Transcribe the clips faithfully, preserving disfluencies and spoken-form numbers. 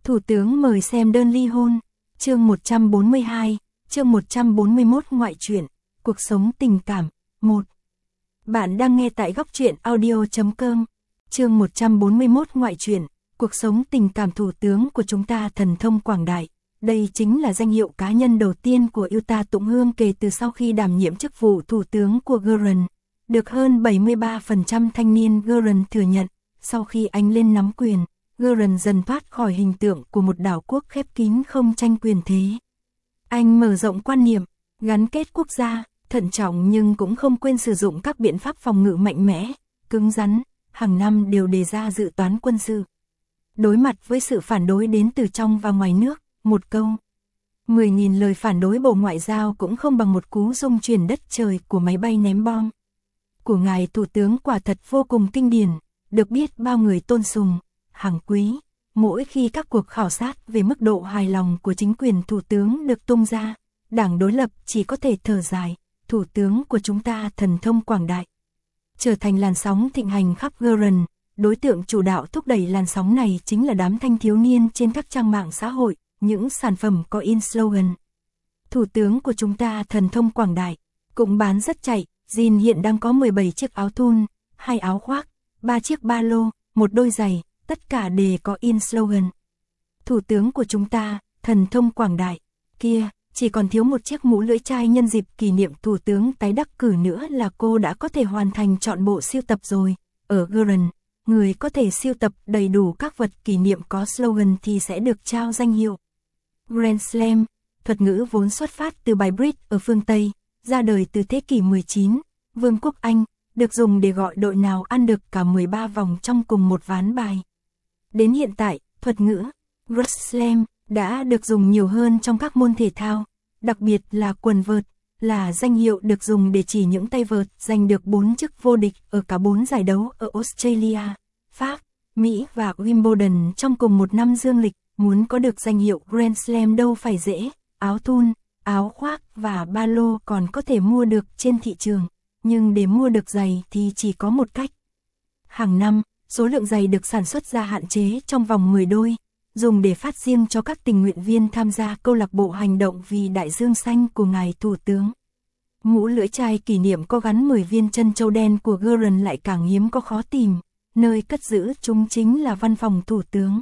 Thủ tướng mời xem đơn ly hôn. Chương một trăm bốn mươi hai, chương một trăm bốn mươi mốt ngoại truyện, cuộc sống tình cảm, một. Bạn đang nghe tại góc truyện audio chấm com. Chương một trăm bốn mươi mốt ngoại truyện, cuộc sống tình cảm thủ tướng của chúng ta thần thông quảng đại. Đây chính là danh hiệu cá nhân đầu tiên của Yuta Tụng Hương kể từ sau khi đảm nhiệm chức vụ thủ tướng của Gurren. Được hơn bảy mươi ba phần trăm thanh niên Gurren thừa nhận, sau khi anh lên nắm quyền, Gurren dần thoát khỏi hình tượng của một đảo quốc khép kín không tranh quyền thế. Anh mở rộng quan niệm, gắn kết quốc gia, thận trọng nhưng cũng không quên sử dụng các biện pháp phòng ngự mạnh mẽ, cứng rắn, hàng năm đều đề ra dự toán quân sự. Đối mặt với sự phản đối đến từ trong và ngoài nước, một câu, mười nghìn lời phản đối Bộ Ngoại giao cũng không bằng một cú rung chuyển đất trời của máy bay ném bom. Của ngài Thủ tướng quả thật vô cùng kinh điển, được biết bao người tôn sùng, hàng quý. Mỗi khi các cuộc khảo sát về mức độ hài lòng của chính quyền Thủ tướng được tung ra, đảng đối lập chỉ có thể thở dài, Thủ tướng của chúng ta thần thông quảng đại. Trở thành làn sóng thịnh hành khắp Gurren, đối tượng chủ đạo thúc đẩy làn sóng này chính là đám thanh thiếu niên trên các trang mạng xã hội, những sản phẩm có in slogan. Thủ tướng của chúng ta thần thông quảng đại, cũng bán rất chạy. Jin hiện đang có mười bảy chiếc áo thun, hai áo khoác, ba chiếc ba lô, một đôi giày, tất cả đều có in slogan. Thủ tướng của chúng ta, thần thông quảng đại, kia, chỉ còn thiếu một chiếc mũ lưỡi chai nhân dịp kỷ niệm thủ tướng tái đắc cử nữa là cô đã có thể hoàn thành trọn bộ siêu tập rồi. Ở Gurren, người có thể siêu tập đầy đủ các vật kỷ niệm có slogan thì sẽ được trao danh hiệu Grand Slam. Thuật ngữ vốn xuất phát từ bài bridge ở phương Tây, ra đời từ thế kỷ mười chín, Vương quốc Anh, được dùng để gọi đội nào ăn được cả mười ba vòng trong cùng một ván bài. Đến hiện tại, thuật ngữ Grand Slam đã được dùng nhiều hơn trong các môn thể thao, đặc biệt là quần vợt, là danh hiệu được dùng để chỉ những tay vợt giành được bốn chức vô địch ở cả bốn giải đấu ở Australia, Pháp, Mỹ và Wimbledon trong cùng một năm dương lịch. Muốn có được danh hiệu Grand Slam đâu phải dễ, áo thun, áo khoác và ba lô còn có thể mua được trên thị trường, nhưng để mua được giày thì chỉ có một cách. Hàng năm, số lượng giày được sản xuất ra hạn chế trong vòng mười đôi, dùng để phát riêng cho các tình nguyện viên tham gia câu lạc bộ hành động vì đại dương xanh của ngài Thủ tướng. Mũ lưỡi chai kỷ niệm có gắn mười viên chân châu đen của Gurren lại càng hiếm có khó tìm, nơi cất giữ chúng chính là văn phòng Thủ tướng.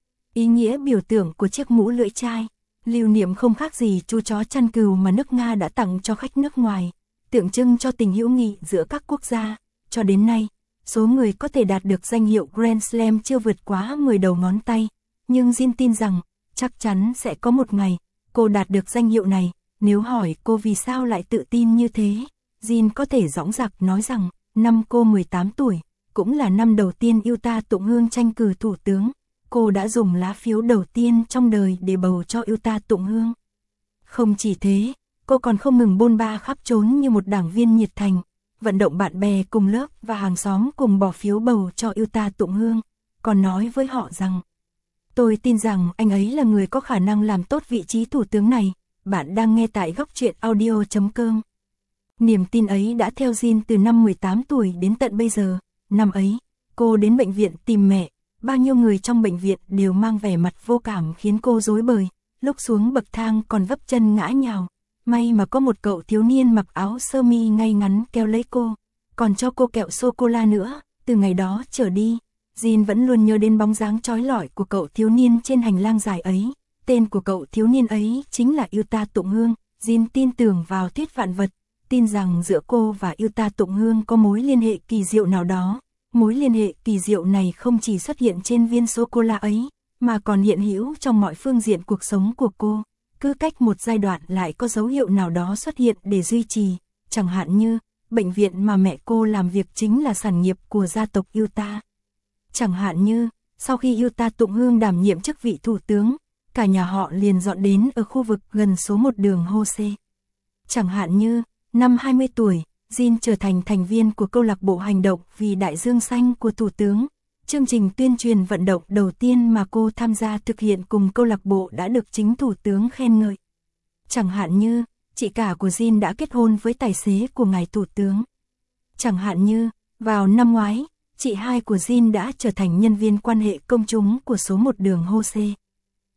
Ý nghĩa biểu tượng của chiếc mũ lưỡi chai, lưu niệm không khác gì chú chó chăn cừu mà nước Nga đã tặng cho khách nước ngoài, tượng trưng cho tình hữu nghị giữa các quốc gia. Cho đến nay, số người có thể đạt được danh hiệu Grand Slam chưa vượt quá mười đầu ngón tay, nhưng Jin tin rằng, chắc chắn sẽ có một ngày, cô đạt được danh hiệu này. Nếu hỏi cô vì sao lại tự tin như thế, Jin có thể dõng dạc nói rằng, năm cô mười tám tuổi, cũng là năm đầu tiên Yuta Tụng Hương tranh cử thủ tướng. Cô đã dùng lá phiếu đầu tiên trong đời để bầu cho Yuta Tụng Hương. Không chỉ thế, cô còn không ngừng bôn ba khắp trốn như một đảng viên nhiệt thành, vận động bạn bè cùng lớp và hàng xóm cùng bỏ phiếu bầu cho Yuta Tụng Hương, còn nói với họ rằng, tôi tin rằng anh ấy là người có khả năng làm tốt vị trí thủ tướng này. Bạn đang nghe tại góc truyện audio chấm com. Niềm tin ấy đã theo Jin từ năm mười tám tuổi đến tận bây giờ. Năm ấy, cô đến bệnh viện tìm mẹ. Bao nhiêu người trong bệnh viện đều mang vẻ mặt vô cảm khiến cô rối bời, lúc xuống bậc thang còn vấp chân ngã nhào. May mà có một cậu thiếu niên mặc áo sơ mi ngay ngắn kéo lấy cô, còn cho cô kẹo sô-cô-la nữa. Từ ngày đó trở đi, Jin vẫn luôn nhớ đến bóng dáng chói lọi của cậu thiếu niên trên hành lang dài ấy. Tên của cậu thiếu niên ấy chính là Yuta Tụng Hương. Jin tin tưởng vào thuyết vạn vật, tin rằng giữa cô và Yuta Tụng Hương có mối liên hệ kỳ diệu nào đó. Mối liên hệ kỳ diệu này không chỉ xuất hiện trên viên sô-cô-la ấy, mà còn hiện hữu trong mọi phương diện cuộc sống của cô. Cứ cách một giai đoạn lại có dấu hiệu nào đó xuất hiện để duy trì, chẳng hạn như, bệnh viện mà mẹ cô làm việc chính là sản nghiệp của gia tộc Yuta. Chẳng hạn như, sau khi Yuta Tụng Hương đảm nhiệm chức vị thủ tướng, cả nhà họ liền dọn đến ở khu vực gần số một đường Hose. Chẳng hạn như, năm hai mươi tuổi, Jin trở thành thành viên của câu lạc bộ hành động vì đại dương xanh của Thủ tướng. Chương trình tuyên truyền vận động đầu tiên mà cô tham gia thực hiện cùng câu lạc bộ đã được chính Thủ tướng khen ngợi. Chẳng hạn như, chị cả của Jin đã kết hôn với tài xế của ngài Thủ tướng. Chẳng hạn như, vào năm ngoái, chị hai của Jin đã trở thành nhân viên quan hệ công chúng của số một đường Hose.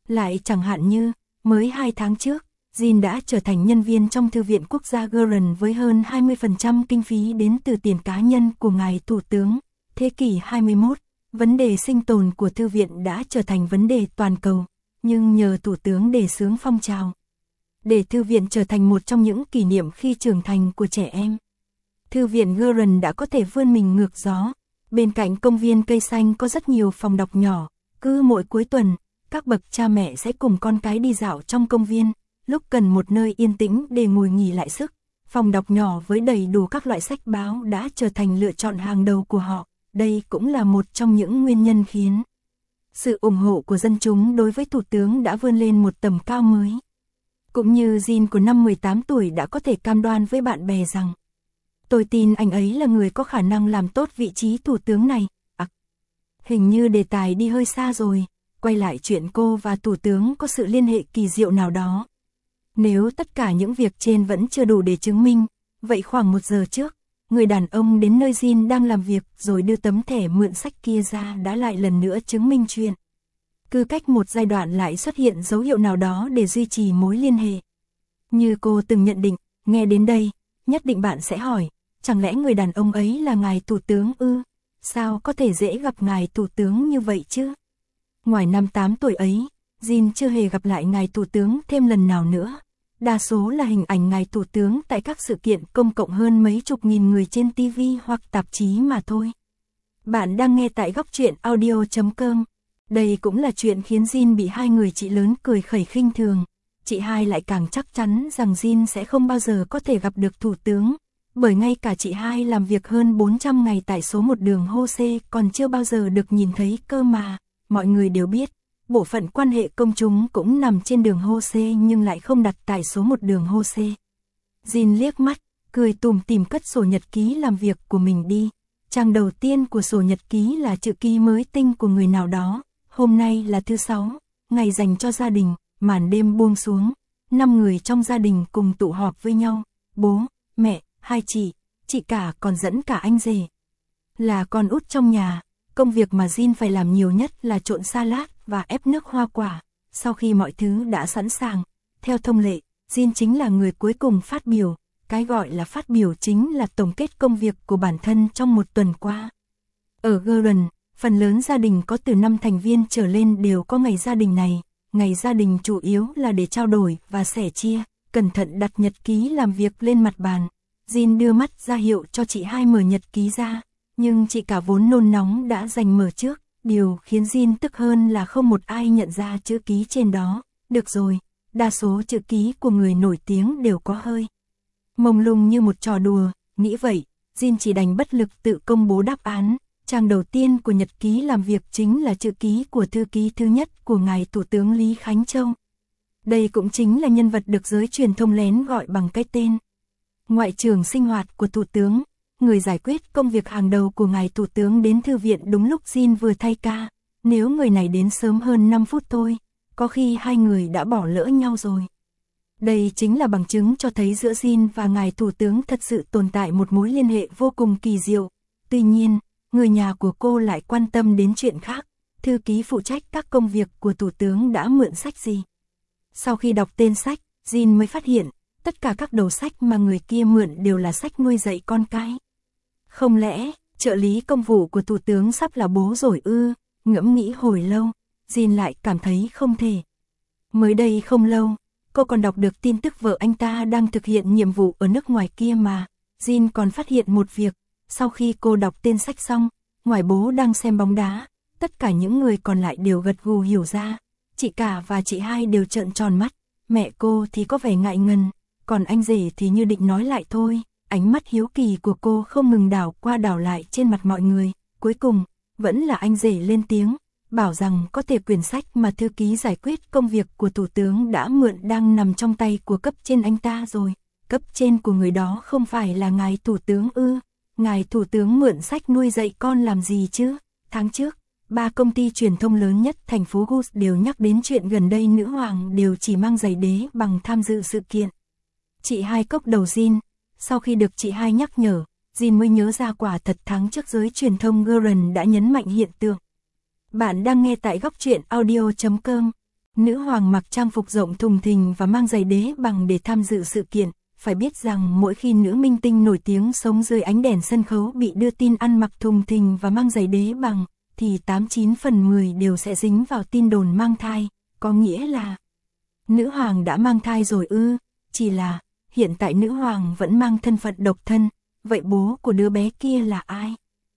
Lại chẳng hạn như, mới hai tháng trước, Jin đã trở thành nhân viên trong Thư viện Quốc gia Guren với hơn hai mươi phần trăm kinh phí đến từ tiền cá nhân của ngài Thủ tướng. Thế kỷ hai mươi mốt, vấn đề sinh tồn của Thư viện đã trở thành vấn đề toàn cầu, nhưng nhờ Thủ tướng đề xướng phong trào, để Thư viện trở thành một trong những kỷ niệm khi trưởng thành của trẻ em. Thư viện Guren đã có thể vươn mình ngược gió. Bên cạnh công viên cây xanh có rất nhiều phòng đọc nhỏ, cứ mỗi cuối tuần, các bậc cha mẹ sẽ cùng con cái đi dạo trong công viên, lúc cần một nơi yên tĩnh để ngồi nghỉ lại sức. Phòng đọc nhỏ với đầy đủ các loại sách báo đã trở thành lựa chọn hàng đầu của họ. Đây cũng là một trong những nguyên nhân khiến sự ủng hộ của dân chúng đối với Thủ tướng đã vươn lên một tầm cao mới. Cũng như Jin của năm mười tám tuổi đã có thể cam đoan với bạn bè rằng, tôi tin anh ấy là người có khả năng làm tốt vị trí Thủ tướng này. À, hình như đề tài đi hơi xa rồi, quay lại chuyện cô và Thủ tướng có sự liên hệ kỳ diệu nào đó. Nếu tất cả những việc trên vẫn chưa đủ để chứng minh, vậy khoảng một giờ trước, người đàn ông đến nơi Jin đang làm việc rồi đưa tấm thẻ mượn sách kia ra đã lại lần nữa chứng minh chuyện. Cứ cách một giai đoạn lại xuất hiện dấu hiệu nào đó để duy trì mối liên hệ. Như cô từng nhận định, nghe đến đây, nhất định bạn sẽ hỏi, chẳng lẽ người đàn ông ấy là ngài Thủ tướng ư? Sao có thể dễ gặp ngài Thủ tướng như vậy chứ? Ngoài năm tám tuổi ấy, Jin chưa hề gặp lại ngài Thủ tướng thêm lần nào nữa. Đa số là hình ảnh ngài Thủ tướng tại các sự kiện công cộng hơn mấy chục nghìn người trên ti vi hoặc tạp chí mà thôi. Bạn đang nghe tại góc truyện audio chấm com. Đây cũng là chuyện khiến Jin bị hai người chị lớn cười khẩy khinh thường. Chị hai lại càng chắc chắn rằng Jin sẽ không bao giờ có thể gặp được Thủ tướng. Bởi ngay cả chị hai làm việc hơn bốn trăm ngày tại số một đường Hose còn chưa bao giờ được nhìn thấy cơ mà. Mọi người đều biết, bộ phận quan hệ công chúng cũng nằm trên đường Hose nhưng lại không đặt tại số một đường Hose. Jin liếc mắt, cười tủm tỉm cất sổ nhật ký làm việc của mình đi. Trang đầu tiên của sổ nhật ký là chữ ký mới tinh của người nào đó. Hôm nay là thứ sáu, ngày dành cho gia đình, màn đêm buông xuống. Năm người trong gia đình cùng tụ họp với nhau. Bố, mẹ, hai chị, chị cả còn dẫn cả anh rể. Là con út trong nhà, công việc mà Jin phải làm nhiều nhất là trộn salad và ép nước hoa quả. Sau khi mọi thứ đã sẵn sàng, theo thông lệ, Jin chính là người cuối cùng phát biểu. Cái gọi là phát biểu chính là tổng kết công việc của bản thân trong một tuần qua. Ở Guren, phần lớn gia đình có từ năm thành viên trở lên đều có ngày gia đình này. Ngày gia đình chủ yếu là để trao đổi và sẻ chia, cẩn thận đặt nhật ký làm việc lên mặt bàn. Jin đưa mắt ra hiệu cho chị hai mở nhật ký ra, nhưng chị cả vốn nôn nóng đã giành mở trước. Điều khiến Jin tức hơn là không một ai nhận ra chữ ký trên đó. Được rồi, đa số chữ ký của người nổi tiếng đều có hơi mông lung như một trò đùa, nghĩ vậy, Jin chỉ đành bất lực tự công bố đáp án. Trang đầu tiên của nhật ký làm việc chính là chữ ký của thư ký thứ nhất của ngài Thủ tướng Lý Khánh Châu. Đây cũng chính là nhân vật được giới truyền thông lén gọi bằng cái tên Ngoại trưởng sinh hoạt của Thủ tướng, người giải quyết công việc hàng đầu của ngài Thủ tướng đến thư viện đúng lúc Jin vừa thay ca. Nếu người này đến sớm hơn năm phút thôi, có khi hai người đã bỏ lỡ nhau rồi. Đây chính là bằng chứng cho thấy giữa Jin và ngài Thủ tướng thật sự tồn tại một mối liên hệ vô cùng kỳ diệu. Tuy nhiên, người nhà của cô lại quan tâm đến chuyện khác. Thư ký phụ trách các công việc của Thủ tướng đã mượn sách gì? Sau khi đọc tên sách, Jin mới phát hiện, tất cả các đầu sách mà người kia mượn đều là sách nuôi dạy con cái. Không lẽ, trợ lý công vụ của Thủ tướng sắp là bố rồi ư? Ngẫm nghĩ hồi lâu, Jin lại cảm thấy không thể. Mới đây không lâu, cô còn đọc được tin tức vợ anh ta đang thực hiện nhiệm vụ ở nước ngoài kia mà. Jin còn phát hiện một việc, sau khi cô đọc tên sách xong, ngoài bố đang xem bóng đá, tất cả những người còn lại đều gật gù hiểu ra. Chị cả và chị hai đều trợn tròn mắt, mẹ cô thì có vẻ ngại ngần, còn anh rể thì như định nói lại thôi. Ánh mắt hiếu kỳ của cô không ngừng đảo qua đảo lại trên mặt mọi người. Cuối cùng, vẫn là anh rể lên tiếng, bảo rằng có thể quyển sách mà thư ký giải quyết công việc của Thủ tướng đã mượn đang nằm trong tay của cấp trên anh ta rồi. Cấp trên của người đó không phải là ngài Thủ tướng ư? Ngài Thủ tướng mượn sách nuôi dạy con làm gì chứ? Tháng trước, ba công ty truyền thông lớn nhất thành phố Gus đều nhắc đến chuyện gần đây nữ hoàng đều chỉ mang giày đế bằng tham dự sự kiện. Chị hai cốc đầu Jin. Sau khi được chị hai nhắc nhở, Jin mới nhớ ra quả thật tháng trước giới truyền thông Guren đã nhấn mạnh hiện tượng. Bạn đang nghe tại góc truyện audio chấm com. Nữ hoàng mặc trang phục rộng thùng thình và mang giày đế bằng để tham dự sự kiện. Phải biết rằng mỗi khi nữ minh tinh nổi tiếng sống dưới ánh đèn sân khấu bị đưa tin ăn mặc thùng thình và mang giày đế bằng, thì tám chín phần mười đều sẽ dính vào tin đồn mang thai, có nghĩa là nữ hoàng đã mang thai rồi ư, chỉ là hiện tại nữ hoàng vẫn mang thân phận độc thân, vậy bố của đứa bé kia là ai?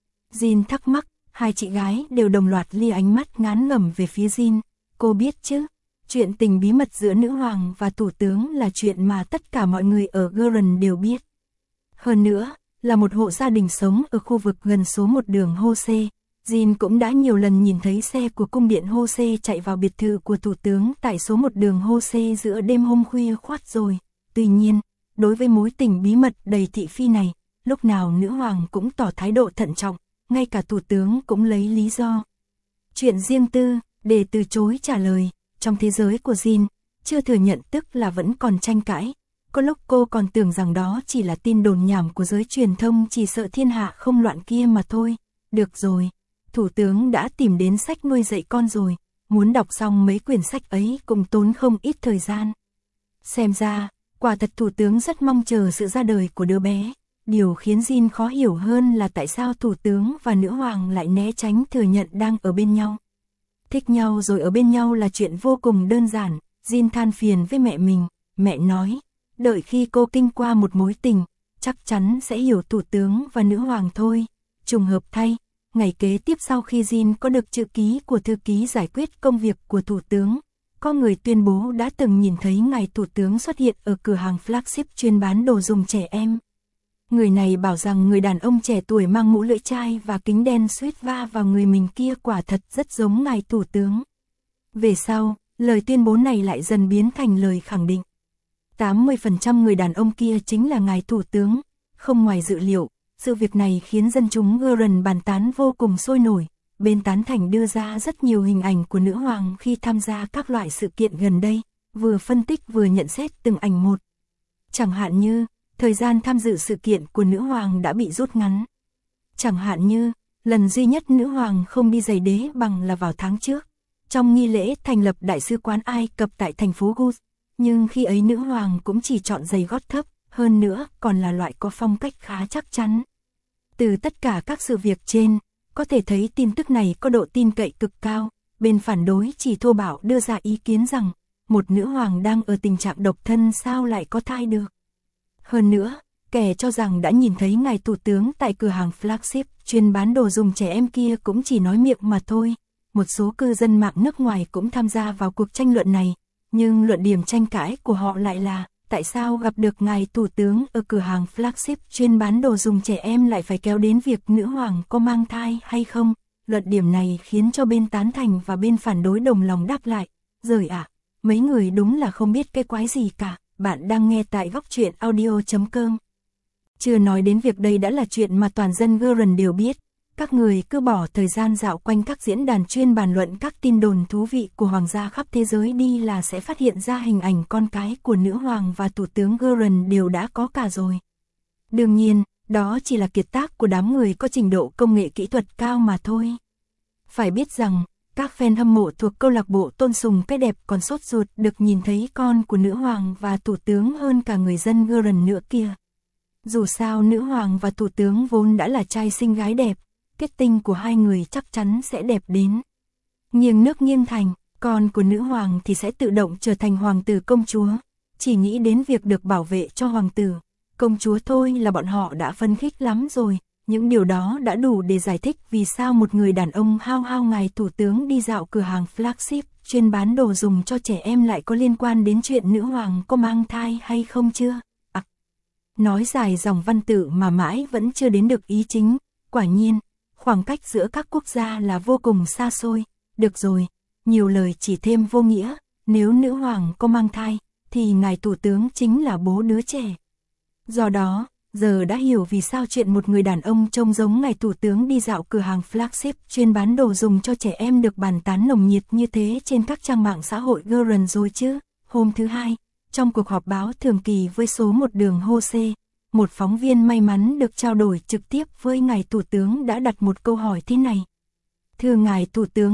Jin thắc mắc, hai chị gái đều đồng loạt lia ánh mắt ngán ngẩm về phía Jin, cô biết chứ? Chuyện tình bí mật giữa nữ hoàng và thủ tướng là chuyện mà tất cả mọi người ở Gurren đều biết. Hơn nữa, là một hộ gia đình sống ở khu vực gần số một đường Hose, Jin cũng đã nhiều lần nhìn thấy xe của cung điện Hose chạy vào biệt thự của thủ tướng tại số một đường Hose giữa đêm hôm khuya khoắt rồi. Tuy nhiên, đối với mối tình bí mật đầy thị phi này, lúc nào nữ hoàng cũng tỏ thái độ thận trọng, ngay cả thủ tướng cũng lấy lý do chuyện riêng tư để từ chối trả lời. Trong thế giới của Jin, chưa thừa nhận tức là vẫn còn tranh cãi. Có lúc cô còn tưởng rằng đó chỉ là tin đồn nhảm của giới truyền thông chỉ sợ thiên hạ không loạn kia mà thôi. Được rồi, thủ tướng đã tìm đến sách nuôi dạy con rồi, muốn đọc xong mấy quyển sách ấy cũng tốn không ít thời gian. Xem ra, quả thật thủ tướng rất mong chờ sự ra đời của đứa bé. Điều khiến Jin khó hiểu hơn là tại sao thủ tướng và nữ hoàng lại né tránh thừa nhận đang ở bên nhau. Thích nhau rồi ở bên nhau là chuyện vô cùng đơn giản, Jin than phiền với mẹ mình, mẹ nói, đợi khi cô kinh qua một mối tình, chắc chắn sẽ hiểu thủ tướng và nữ hoàng thôi. Trùng hợp thay, ngày kế tiếp sau khi Jin có được chữ ký của thư ký giải quyết công việc của thủ tướng, có người tuyên bố đã từng nhìn thấy ngài thủ tướng xuất hiện ở cửa hàng flagship chuyên bán đồ dùng trẻ em. Người này bảo rằng người đàn ông trẻ tuổi mang mũ lưỡi chai và kính đen suýt va vào người mình kia quả thật rất giống ngài thủ tướng. Về sau, lời tuyên bố này lại dần biến thành lời khẳng định. tám mươi phần trăm người đàn ông kia chính là ngài thủ tướng. Không ngoài dự liệu, sự việc này khiến dân chúng Gurren bàn tán vô cùng sôi nổi. Bên tán thành đưa ra rất nhiều hình ảnh của nữ hoàng khi tham gia các loại sự kiện gần đây, vừa phân tích vừa nhận xét từng ảnh một. Chẳng hạn như, thời gian tham dự sự kiện của nữ hoàng đã bị rút ngắn. Chẳng hạn như, lần duy nhất nữ hoàng không đi giày đế bằng là vào tháng trước, trong nghi lễ thành lập đại sứ quán Ai Cập tại thành phố Gus, nhưng khi ấy nữ hoàng cũng chỉ chọn giày gót thấp, hơn nữa còn là loại có phong cách khá chắc chắn. Từ tất cả các sự việc trên, có thể thấy tin tức này có độ tin cậy cực cao, bên phản đối chỉ thô bạo đưa ra ý kiến rằng, một nữ hoàng đang ở tình trạng độc thân sao lại có thai được. Hơn nữa, kẻ cho rằng đã nhìn thấy ngài thủ tướng tại cửa hàng flagship chuyên bán đồ dùng trẻ em kia cũng chỉ nói miệng mà thôi. Một số cư dân mạng nước ngoài cũng tham gia vào cuộc tranh luận này, nhưng luận điểm tranh cãi của họ lại là tại sao gặp được ngài thủ tướng ở cửa hàng flagship chuyên bán đồ dùng trẻ em lại phải kéo đến việc nữ hoàng có mang thai hay không. Luận điểm này khiến cho bên tán thành và bên phản đối đồng lòng đáp lại, rời ạ, à, mấy người đúng là không biết cái quái gì cả. Bạn đang nghe tại góc truyện audio chấm com. Chưa nói đến việc đây đã là chuyện mà toàn dân Gurren đều biết. Các người cứ bỏ thời gian dạo quanh các diễn đàn chuyên bàn luận các tin đồn thú vị của hoàng gia khắp thế giới đi là sẽ phát hiện ra hình ảnh con cái của nữ hoàng và thủ tướng Gurren đều đã có cả rồi. Đương nhiên, đó chỉ là kiệt tác của đám người có trình độ công nghệ kỹ thuật cao mà thôi. Phải biết rằng, các fan hâm mộ thuộc câu lạc bộ tôn sùng cái đẹp còn sốt ruột được nhìn thấy con của nữ hoàng và thủ tướng hơn cả người dân Gurren nữa kia. Dù sao nữ hoàng và thủ tướng vốn đã là trai xinh gái đẹp, kết tinh của hai người chắc chắn sẽ đẹp đến nghiêng nước nghiêng thành, con của nữ hoàng thì sẽ tự động trở thành hoàng tử công chúa. Chỉ nghĩ đến việc được bảo vệ cho hoàng tử, công chúa thôi là bọn họ đã phấn khích lắm rồi. Những điều đó đã đủ để giải thích vì sao một người đàn ông hao hao ngài thủ tướng đi dạo cửa hàng flagship chuyên bán đồ dùng cho trẻ em lại có liên quan đến chuyện nữ hoàng có mang thai hay không chưa? À, nói dài dòng văn tự mà mãi vẫn chưa đến được ý chính. Quả nhiên, khoảng cách giữa các quốc gia là vô cùng xa xôi. Được rồi, nhiều lời chỉ thêm vô nghĩa. Nếu nữ hoàng có mang thai, thì ngài thủ tướng chính là bố đứa trẻ. Do đó, giờ đã hiểu vì sao chuyện một người đàn ông trông giống ngài thủ tướng đi dạo cửa hàng flagship chuyên bán đồ dùng cho trẻ em được bàn tán nồng nhiệt như thế trên các trang mạng xã hội Gurren rồi chứ. Hôm thứ hai, trong cuộc họp báo thường kỳ với số một đường Hose, một phóng viên may mắn được trao đổi trực tiếp với ngài thủ tướng đã đặt một câu hỏi thế này. Thưa ngài thủ tướng,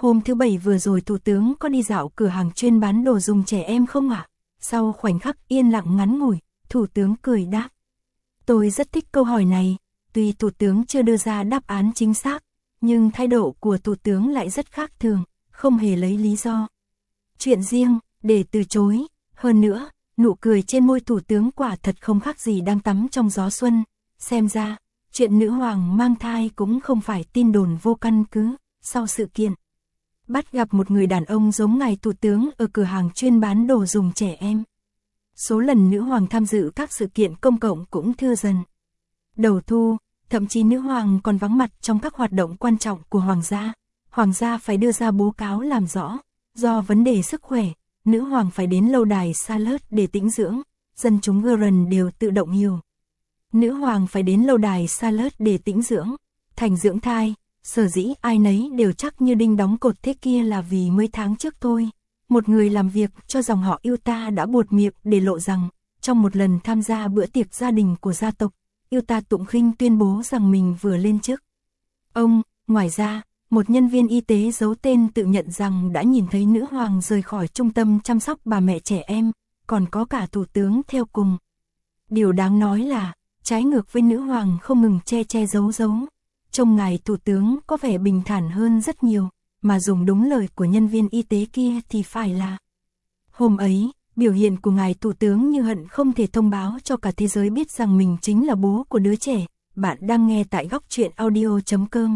Hôm thứ Bảy vừa rồi Thủ tướng có đi dạo cửa hàng chuyên bán đồ dùng trẻ em không ạ? Sau khoảnh khắc yên lặng ngắn ngủi, Thủ tướng cười đáp. Tôi rất thích câu hỏi này, tuy Thủ tướng chưa đưa ra đáp án chính xác, nhưng thái độ của Thủ tướng lại rất khác thường, không hề lấy lý do. Chuyện riêng, để từ chối, hơn nữa, nụ cười trên môi Thủ tướng quả thật không khác gì đang tắm trong gió xuân, xem ra, chuyện nữ hoàng mang thai cũng không phải tin đồn vô căn cứ. Sau sự kiện, bắt gặp một người đàn ông giống ngài Thủ tướng ở cửa hàng chuyên bán đồ dùng trẻ em. Số lần nữ hoàng tham dự các sự kiện công cộng cũng thưa dần. Đầu thu, thậm chí nữ hoàng còn vắng mặt trong các hoạt động quan trọng của hoàng gia. Hoàng gia phải đưa ra báo cáo làm rõ, do vấn đề sức khỏe, nữ hoàng phải đến lâu đài Charlotte để tĩnh dưỡng, dân chúng Guernsey đều tự động hiểu. Nữ hoàng phải đến lâu đài Charlotte để tĩnh dưỡng, thành dưỡng thai, sở dĩ ai nấy đều chắc như đinh đóng cột thế kia là vì mấy tháng trước thôi. Một người làm việc cho dòng họ Utah đã buột miệng để lộ rằng, trong một lần tham gia bữa tiệc gia đình của gia tộc, Utah tụng khinh tuyên bố rằng mình vừa lên chức. Ông, ngoài ra, một nhân viên y tế giấu tên tự nhận rằng đã nhìn thấy nữ hoàng rời khỏi trung tâm chăm sóc bà mẹ trẻ em, còn có cả thủ tướng theo cùng. Điều đáng nói là, trái ngược với nữ hoàng không ngừng che che giấu giấu, trông ngài thủ tướng có vẻ bình thản hơn rất nhiều, mà dùng đúng lời của nhân viên y tế kia thì phải là. Hôm ấy, biểu hiện của ngài thủ tướng như hận không thể thông báo cho cả thế giới biết rằng mình chính là bố của đứa trẻ. Bạn đang nghe tại góc truyện audio chấm com.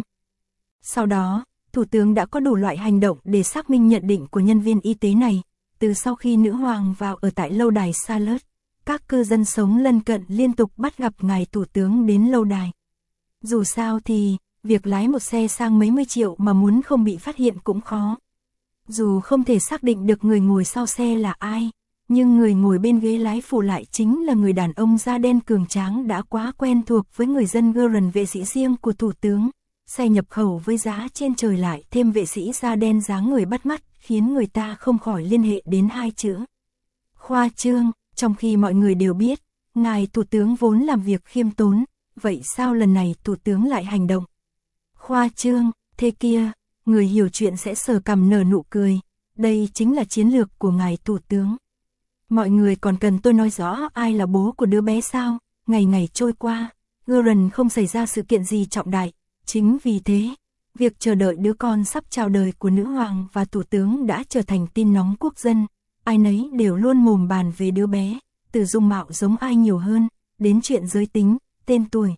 Sau đó, thủ tướng đã có đủ loại hành động để xác minh nhận định của nhân viên y tế này. Từ sau khi nữ hoàng vào ở tại lâu đài Charlotte, các cư dân sống lân cận liên tục bắt gặp ngài thủ tướng đến lâu đài. Dù sao thì, việc lái một xe sang mấy mươi triệu mà muốn không bị phát hiện cũng khó. Dù không thể xác định được người ngồi sau xe là ai, nhưng người ngồi bên ghế lái phụ lại chính là người đàn ông da đen cường tráng đã quá quen thuộc với người dân Guernsey. Vệ sĩ riêng của thủ tướng, xe nhập khẩu với giá trên trời lại thêm vệ sĩ da đen dáng người bắt mắt, khiến người ta không khỏi liên hệ đến hai chữ khoa trương. Trong khi mọi người đều biết, ngài thủ tướng vốn làm việc khiêm tốn, vậy sao lần này thủ tướng lại hành động khoa trương thế kia? Người hiểu chuyện sẽ sờ cằm nở nụ cười. Đây chính là chiến lược của ngài thủ tướng. Mọi người còn cần tôi nói rõ ai là bố của đứa bé sao? Ngày ngày trôi qua, Guernsey không xảy ra sự kiện gì trọng đại. Chính vì thế, việc chờ đợi đứa con sắp chào đời của nữ hoàng và thủ tướng đã trở thành tin nóng quốc dân. Ai nấy đều luôn mồm bàn về đứa bé, từ dung mạo giống ai nhiều hơn, đến chuyện giới tính, tên tuổi.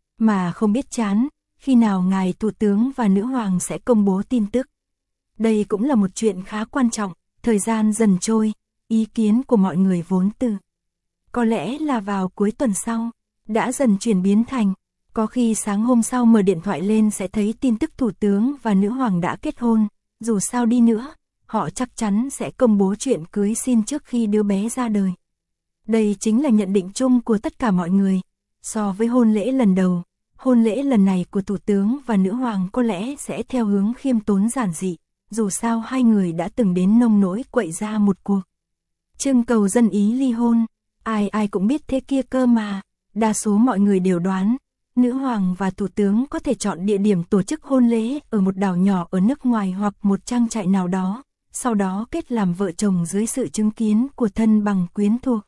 Mà không biết chán, khi nào ngài thủ tướng và nữ hoàng sẽ công bố tin tức. Đây cũng là một chuyện khá quan trọng. Thời gian dần trôi, ý kiến của mọi người vốn từ có lẽ là vào cuối tuần sau, đã dần chuyển biến thành, có khi sáng hôm sau mở điện thoại lên sẽ thấy tin tức thủ tướng và nữ hoàng đã kết hôn. Dù sao đi nữa, họ chắc chắn sẽ công bố chuyện cưới xin trước khi đứa bé ra đời. Đây chính là nhận định chung của tất cả mọi người. So với hôn lễ lần đầu, hôn lễ lần này của thủ tướng và nữ hoàng có lẽ sẽ theo hướng khiêm tốn giản dị. Dù sao hai người đã từng đến nông nỗi quậy ra một cuộc trưng cầu dân ý ly hôn. Ai ai cũng biết thế kia cơ mà. Đa số mọi người đều đoán, nữ hoàng và thủ tướng có thể chọn địa điểm tổ chức hôn lễ ở một đảo nhỏ ở nước ngoài hoặc một trang trại nào đó, sau đó kết làm vợ chồng dưới sự chứng kiến của thân bằng quyến thuộc.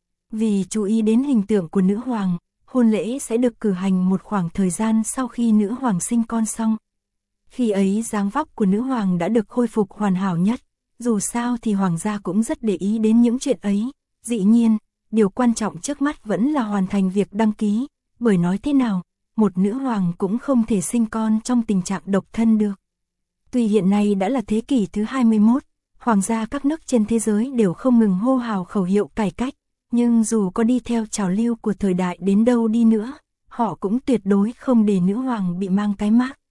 Vì chú ý đến hình tượng của nữ hoàng, hôn lễ sẽ được cử hành một khoảng thời gian sau khi nữ hoàng sinh con xong. Khi ấy dáng vóc của nữ hoàng đã được khôi phục hoàn hảo nhất. Dù sao thì hoàng gia cũng rất để ý đến những chuyện ấy. Dĩ nhiên, điều quan trọng trước mắt vẫn là hoàn thành việc đăng ký. Bởi nói thế nào, một nữ hoàng cũng không thể sinh con trong tình trạng độc thân được. Tuy hiện nay đã là thế kỷ thứ hai mươi mốt, hoàng gia các nước trên thế giới đều không ngừng hô hào khẩu hiệu cải cách. Nhưng dù có đi theo trào lưu của thời đại đến đâu đi nữa, họ cũng tuyệt đối không để nữ hoàng bị mang cái mác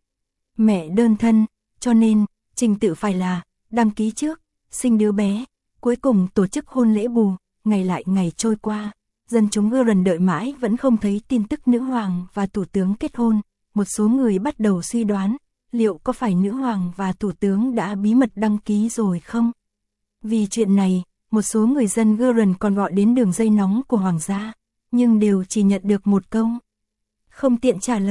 mẹ đơn thân. Cho nên, trình tự phải là đăng ký trước, sinh đứa bé, cuối cùng tổ chức hôn lễ bù. Ngày lại ngày trôi qua, dân chúng Guernsey đợi mãi vẫn không thấy tin tức nữ hoàng và thủ tướng kết hôn. Một số người bắt đầu suy đoán, liệu có phải nữ hoàng và thủ tướng đã bí mật đăng ký rồi không? Vì chuyện này, một số người dân Guernsey còn gọi đến đường dây nóng của hoàng gia, nhưng đều chỉ nhận được một câu không tiện trả lời.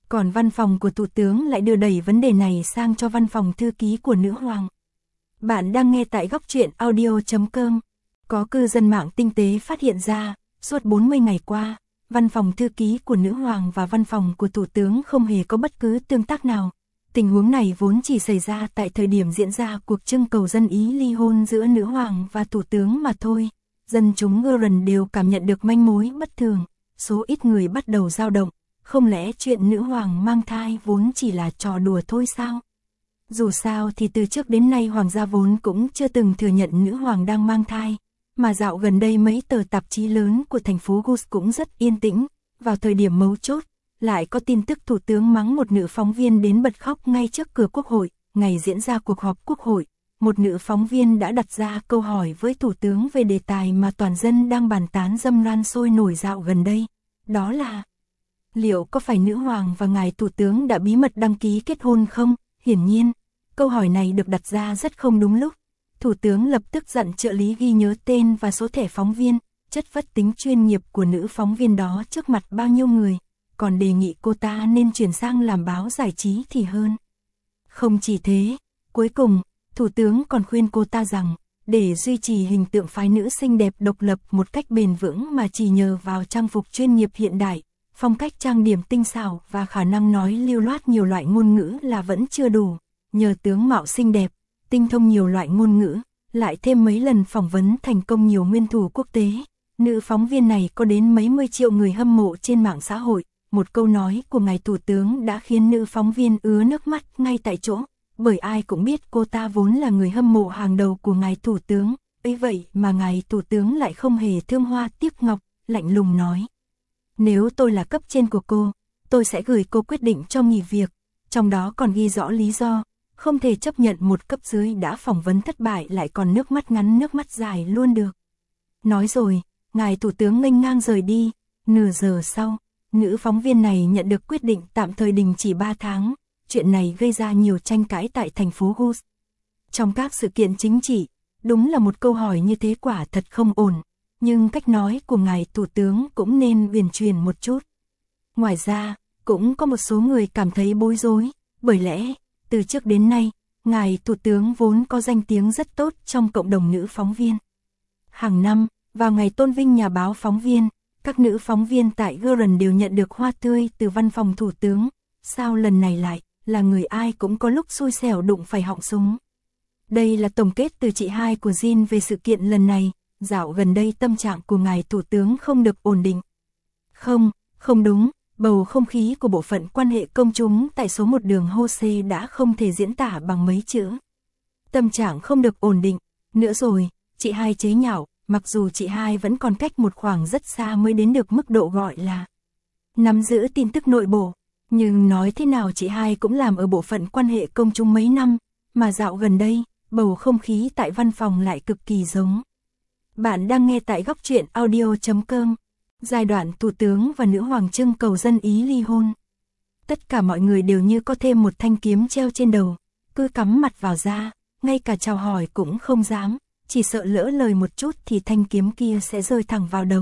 Còn văn phòng của Thủ tướng lại đưa đẩy vấn đề này sang cho văn phòng thư ký của nữ hoàng. Bạn đang nghe tại góc truyện audio chấm com. Có cư dân mạng tinh tế phát hiện ra, suốt bốn mươi ngày qua, văn phòng thư ký của nữ hoàng và văn phòng của Thủ tướng không hề có bất cứ tương tác nào. Tình huống này vốn chỉ xảy ra tại thời điểm diễn ra cuộc trưng cầu dân ý ly hôn giữa nữ hoàng và Thủ tướng mà thôi. Dân chúng Iran đều cảm nhận được manh mối bất thường, số ít người bắt đầu dao động. Không lẽ chuyện nữ hoàng mang thai vốn chỉ là trò đùa thôi sao? Dù sao thì từ trước đến nay hoàng gia vốn cũng chưa từng thừa nhận nữ hoàng đang mang thai, mà dạo gần đây mấy tờ tạp chí lớn của thành phố Gus cũng rất yên tĩnh, vào thời điểm mấu chốt, lại có tin tức thủ tướng mắng một nữ phóng viên đến bật khóc ngay trước cửa quốc hội. Ngày diễn ra cuộc họp quốc hội, một nữ phóng viên đã đặt ra câu hỏi với thủ tướng về đề tài mà toàn dân đang bàn tán râm ran sôi nổi dạo gần đây, đó là liệu có phải nữ hoàng và ngài thủ tướng đã bí mật đăng ký kết hôn không? Hiển nhiên, câu hỏi này được đặt ra rất không đúng lúc. Thủ tướng lập tức dặn trợ lý ghi nhớ tên và số thẻ phóng viên, chất vấn tính chuyên nghiệp của nữ phóng viên đó trước mặt bao nhiêu người, còn đề nghị cô ta nên chuyển sang làm báo giải trí thì hơn. Không chỉ thế, cuối cùng, thủ tướng còn khuyên cô ta rằng, để duy trì hình tượng phái nữ xinh đẹp độc lập một cách bền vững mà chỉ nhờ vào trang phục chuyên nghiệp hiện đại, phong cách trang điểm tinh xảo và khả năng nói lưu loát nhiều loại ngôn ngữ là vẫn chưa đủ. Nhờ tướng mạo xinh đẹp, tinh thông nhiều loại ngôn ngữ, lại thêm mấy lần phỏng vấn thành công nhiều nguyên thủ quốc tế, nữ phóng viên này có đến mấy mươi triệu người hâm mộ trên mạng xã hội. Một câu nói của ngài thủ tướng đã khiến nữ phóng viên ứa nước mắt ngay tại chỗ, bởi ai cũng biết cô ta vốn là người hâm mộ hàng đầu của ngài thủ tướng. Ấy vậy mà ngài thủ tướng lại không hề thương hoa tiếc ngọc, lạnh lùng nói: nếu tôi là cấp trên của cô, tôi sẽ gửi cô quyết định cho nghỉ việc, trong đó còn ghi rõ lý do, không thể chấp nhận một cấp dưới đã phỏng vấn thất bại lại còn nước mắt ngắn nước mắt dài luôn được. Nói rồi, ngài thủ tướng nghênh ngang rời đi. Nửa giờ sau, nữ phóng viên này nhận được quyết định tạm thời đình chỉ ba tháng. Chuyện này gây ra nhiều tranh cãi tại thành phố Gus. Trong các sự kiện chính trị, đúng là một câu hỏi như thế quả thật không ổn, nhưng cách nói của ngài thủ tướng cũng nên uyển chuyển một chút. Ngoài ra, cũng có một số người cảm thấy bối rối, bởi lẽ, từ trước đến nay, ngài thủ tướng vốn có danh tiếng rất tốt trong cộng đồng nữ phóng viên. Hàng năm, vào ngày tôn vinh nhà báo phóng viên, các nữ phóng viên tại Iran đều nhận được hoa tươi từ văn phòng thủ tướng. Sao lần này lại là người ai cũng có lúc xui xẻo đụng phải họng súng? Đây là tổng kết từ chị hai của Jin về sự kiện lần này. Dạo gần đây tâm trạng của ngài thủ tướng không được ổn định. Không, không đúng, bầu không khí của bộ phận quan hệ công chúng tại số một đường Hose đã không thể diễn tả bằng mấy chữ. Tâm trạng không được ổn định, nữa rồi, chị hai chế nhạo, mặc dù chị hai vẫn còn cách một khoảng rất xa mới đến được mức độ gọi là nắm giữ tin tức nội bộ, nhưng nói thế nào chị hai cũng làm ở bộ phận quan hệ công chúng mấy năm, mà dạo gần đây, bầu không khí tại văn phòng lại cực kỳ giống. Bạn đang nghe tại góc truyện audio chấm com. Giai đoạn thủ tướng và nữ hoàng trưng cầu dân ý ly hôn. Tất cả mọi người đều như có thêm một thanh kiếm treo trên đầu, cứ cắm mặt vào da, ngay cả chào hỏi cũng không dám, chỉ sợ lỡ lời một chút thì thanh kiếm kia sẽ rơi thẳng vào đầu.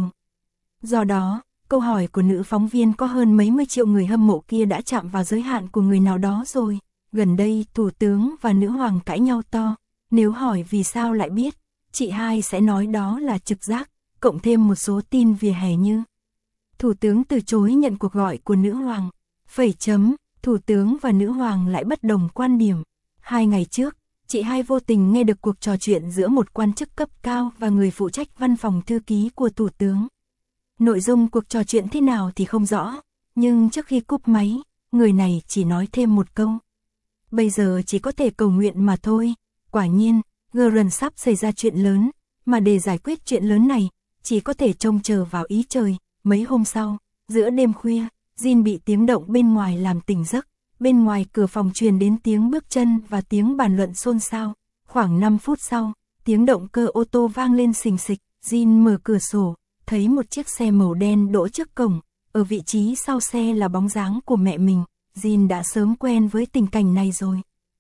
Do đó, câu hỏi của nữ phóng viên có hơn mấy mươi triệu người hâm mộ kia đã chạm vào giới hạn của người nào đó rồi. Gần đây thủ tướng và nữ hoàng cãi nhau to, nếu hỏi vì sao lại biết, chị hai sẽ nói đó là trực giác, cộng thêm một số tin vỉa hè như thủ tướng từ chối nhận cuộc gọi của nữ hoàng, phẩy chấm, thủ tướng và nữ hoàng lại bất đồng quan điểm. Hai ngày trước, chị hai vô tình nghe được cuộc trò chuyện giữa một quan chức cấp cao và người phụ trách văn phòng thư ký của thủ tướng. Nội dung cuộc trò chuyện thế nào thì không rõ, nhưng trước khi cúp máy, người này chỉ nói thêm một câu: bây giờ chỉ có thể cầu nguyện mà thôi. Quả nhiên, Iran sắp xảy ra chuyện lớn, mà để giải quyết chuyện lớn này, chỉ có thể trông chờ vào ý trời. Mấy hôm sau, giữa đêm khuya, Jin bị tiếng động bên ngoài làm tỉnh giấc. Bên ngoài cửa phòng truyền đến tiếng bước chân và tiếng bàn luận xôn xao. Khoảng năm phút sau, tiếng động cơ ô tô vang lên xình xịch. Jin mở cửa sổ, thấy một chiếc xe màu đen đỗ trước cổng. Ở vị trí sau xe là bóng dáng của mẹ mình. Jin đã sớm quen với tình cảnh này rồi.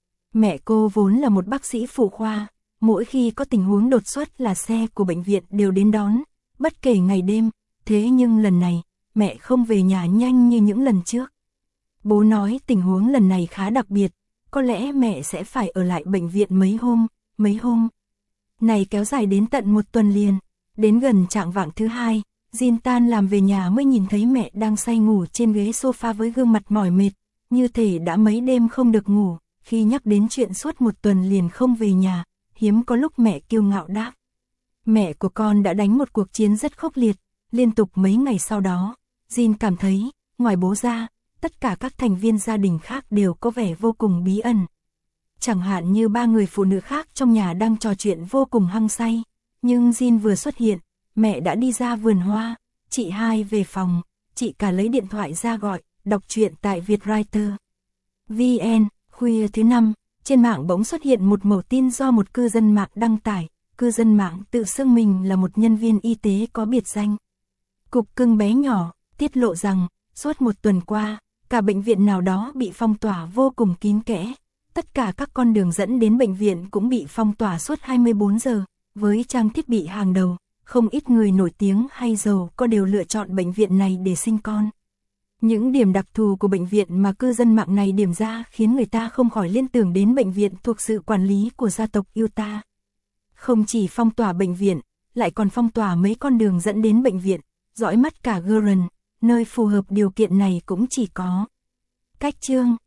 Mẹ cô vốn là một bác sĩ phụ khoa. Mỗi khi có tình huống đột xuất là xe của bệnh viện đều đến đón, bất kể ngày đêm. Thế nhưng lần này, mẹ không về nhà nhanh như những lần trước. Bố nói tình huống lần này khá đặc biệt, có lẽ mẹ sẽ phải ở lại bệnh viện mấy hôm, mấy hôm. Này kéo dài đến tận một tuần liền, đến gần chạng vạng thứ hai, Jin tan làm về nhà mới nhìn thấy mẹ đang say ngủ trên ghế sofa với gương mặt mỏi mệt, như thể đã mấy đêm không được ngủ. Khi nhắc đến chuyện suốt một tuần liền không về nhà, hiếm có lúc mẹ kiêu ngạo đáp. Mẹ của con đã đánh một cuộc chiến rất khốc liệt, liên tục mấy ngày sau đó. Jin cảm thấy, ngoài bố ra, tất cả các thành viên gia đình khác đều có vẻ vô cùng bí ẩn. Chẳng hạn như ba người phụ nữ khác trong nhà đang trò chuyện vô cùng hăng say, nhưng Jin vừa xuất hiện, mẹ đã đi ra vườn hoa, chị hai về phòng, chị cả lấy điện thoại ra gọi, đọc truyện tại Vietwriter. vê en, khuya thứ năm, trên mạng bỗng xuất hiện một mẩu tin do một cư dân mạng đăng tải, cư dân mạng tự xưng mình là một nhân viên y tế có biệt danh. Cục cưng bé nhỏ, tiết lộ rằng, suốt một tuần qua, cả bệnh viện nào đó bị phong tỏa vô cùng kín kẽ. Tất cả các con đường dẫn đến bệnh viện cũng bị phong tỏa suốt hai mươi bốn giờ, với trang thiết bị hàng đầu, không ít người nổi tiếng hay giàu có đều lựa chọn bệnh viện này để sinh con. Những điểm đặc thù của bệnh viện mà cư dân mạng này điểm ra khiến người ta không khỏi liên tưởng đến bệnh viện thuộc sự quản lý của gia tộc Utah. Không chỉ phong tỏa bệnh viện, lại còn phong tỏa mấy con đường dẫn đến bệnh viện, dõi mắt cả Guren, nơi phù hợp điều kiện này cũng chỉ có cách chương.